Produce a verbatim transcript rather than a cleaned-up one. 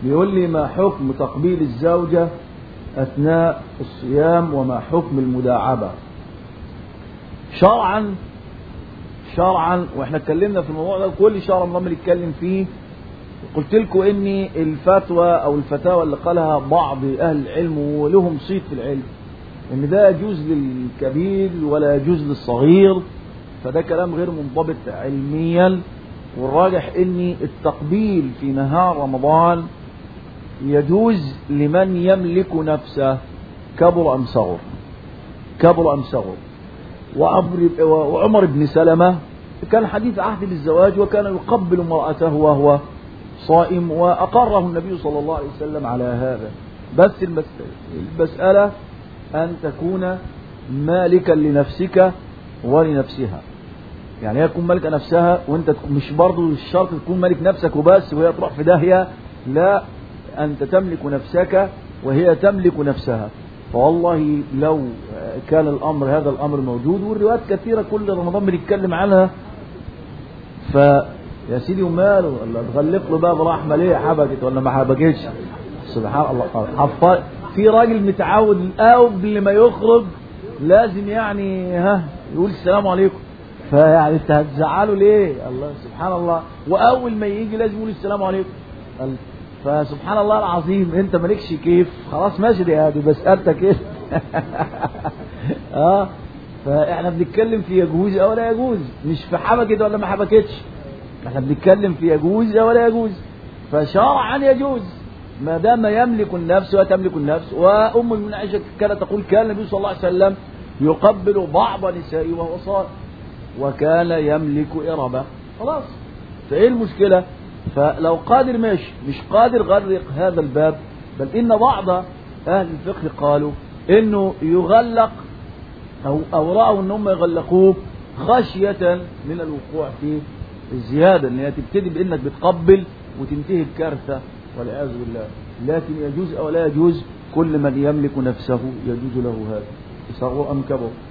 بيقول لي ما حكم تقبيل الزوجة أثناء الصيام وما حكم المداعبة شرعا؟ شرعا واحنا اتكلمنا في الموضوع ده كل شهر رمضان بنتكلم فيه. قلت لكم ان الفتوى او الفتاوى اللي قالها بعض اهل العلم ولهم صيت في العلم ان ده يجوز للكبير ولا يجوز للصغير، فده كلام غير منضبط علميا. والراجح ان التقبيل في نهار رمضان يجوز لمن يملك نفسه كبر ام صغر، كبر ام صغر. وعمر بن سلمة كان حديث عهد بالزواج وكان يقبل امرأته وهو صائم وأقره النبي صلى الله عليه وسلم على هذا. بس المسألة أن تكون مالكا لنفسك ولنفسها، يعني هي تكون مالكة نفسها وانت مش برضو الشرط تكون مالك نفسك وبس وهي تروح في داهية، لا، أنت تملك نفسك وهي تملك نفسها. فوالله لو كان الأمر هذا الأمر موجود، والروايات كثيرة كل رمضان بنتكلم عنها، فيا سيدي وماله ولا تغلق له باب رحمة ليه حبكت ولا ما حبكتش؟ سبحان الله. حفظ في راجل متعود قبل ما يخرج لازم يعني ها يقول السلام عليكم، فيعني انت هتزعله ليه؟ الله سبحان الله. واول ما يجي لازم يقول السلام عليكم. فسبحان الله العظيم انت مالكش كيف، خلاص ماشي، دي هذه مسألتك ايه. اه فاحنا بنتكلم في يجوز او لا يجوز، مش في حبكت ولا ما حبكتش، احنا بنتكلم في يجوز او لا يجوز. فشرعا يجوز ما دام يملك النفس وتملك النفس. وام المؤمنين عائشة كانت تقول كان النبي صلى الله عليه وسلم يقبل بعض نسائه وهو صائم وكان يملك إربة. خلاص، فايه المشكلة؟ فلو قادر ماشي، مش قادر غرق هذا الباب. بل إن بعض أهل الفقه قالوا إنه يغلق أو, أو رأوا إنهم يغلقوه خشية من الوقوع في الزيادة، إن هي تبتدي بإنك بتقبل وتنتهي بكارثة والعياذ بالله. لكن يجوز أو لا يجوز، كل من يملك نفسه يجوز له هذا، صغر أم كبر.